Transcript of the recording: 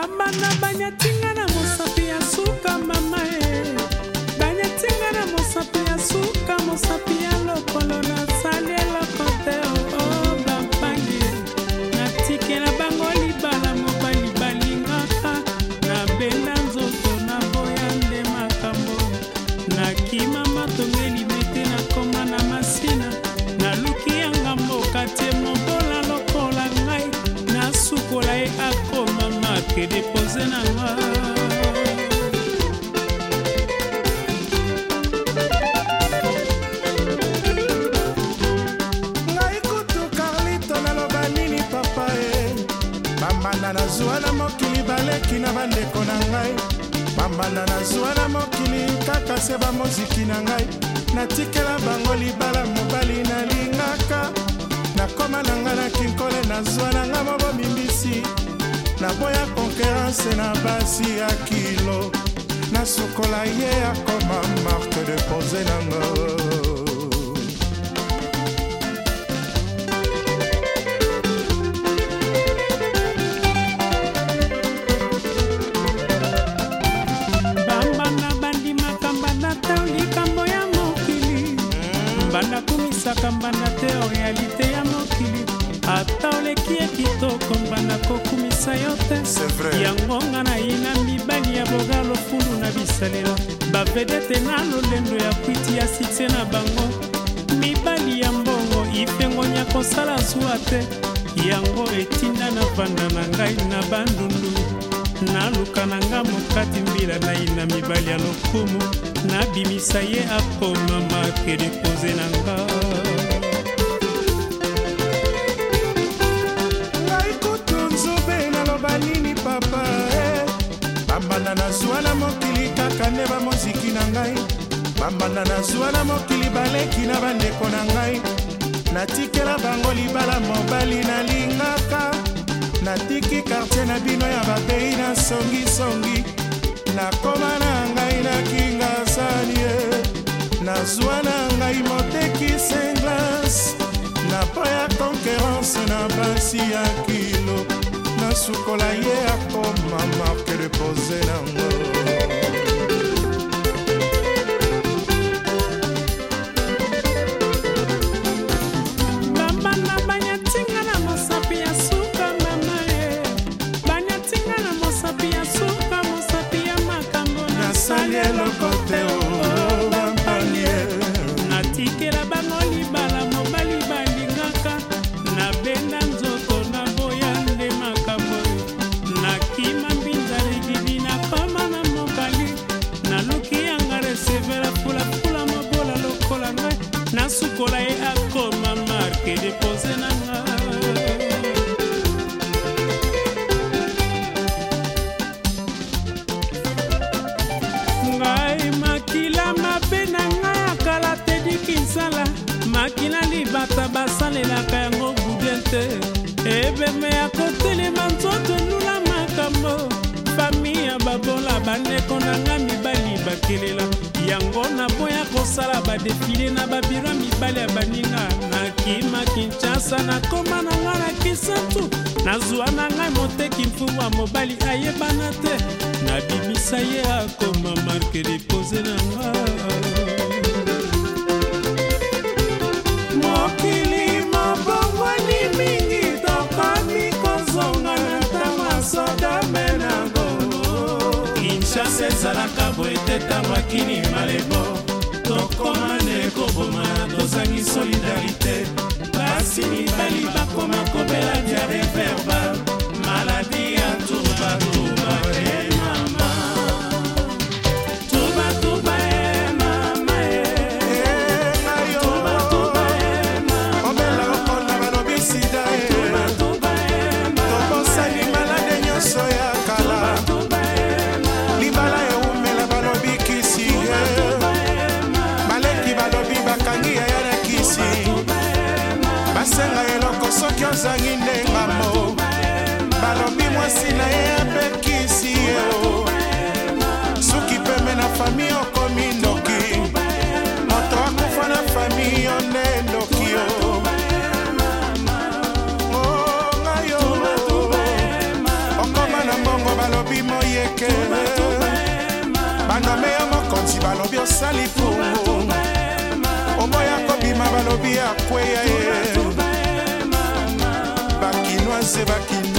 Bambana banyatinga na mosapi ya suka mama banyatinga na mosapi ya suka mosapi ya lokolo na sali elokote bampangi natikela bango libala mobali balingaka na benda nzoto na boya nde makambo nakima matongeli mete na koma na masina naluki yanga mboka tie mobola lokola ngai nasukola ye akoma make depose na nga ngai kutu Carlito naloba nini papa bambanda nazwa na mokili baleki na bandeko na ngai bambanda nazwa na mokili kaka se bamoziki na ngai natikela bango libala mobali nalingaka nakoma na nga na kinkole nazwa na nga mobomimbisi naboya konkurence na basi ya kilo nasukola ye akoma marque de pose na nga banda kumisaka mbanda te o realite ya mokili ata oleki ye kitoko mbanda kokumisa yo te yango nga na ye na mibali ya bogalo fulu na bisalela bavedete na lolendo ya kwiti ya sukse na bango mibali ya mbongo ifengonya kosala zuwa te yango etinda na vanda na ngai na bandundu naluka na nga mokati mbila na ye na mibali ya lokumu nabimisa ye akoma make depose na nga ngai kutu nzube naloba nini papa bambanda nazwa na mokili kaka nde bamoziki na ngai bambanda nazwa na mokili baleki na bandeko na ngai natikela bango libala mobali nalingaka natiki kartier na bino ya bapei na songisongi nakoma na ngai na kinga sanie nazwa na ngai moteki senglas na po ya konkurence na basi ya kilo nasukola ye akoma marque de pose nango natikela bango libala mobali balingaka na benda nzoto na boya nde makambo nakima mbinza ligidi na koma na mokali naluki yanga resevera fulafula mobola lokola ngai nasukola ye akoma marke depose na nga makila libata basalelaka yango budel te ebeme ya kotelema nzoto nula makambo fami ya babola bandeko na nga mibali bakelela yango naboya kosala badefile na babiro mibali ya baninga nakima Kinshasa nakoma na nga na Kisantu nazwa na ngai moteki mfuwa mobali ayebana te nabimisa ye akoma marke depose na nga mokili mabongwani mingi tokomi kozonga na ntango ya soda menango Kinshasa ezalaka boye te ntango akini malebo tokoma nde koboma tozangi solidarité basi mibali bakoma kobela diare verbal maladi ya tubatuba mama basenga eloko soki ozangi ndengamo keke banome yo mokonzi balobi osali fungu omoya kobima balobi akweya ye bakinoise bakino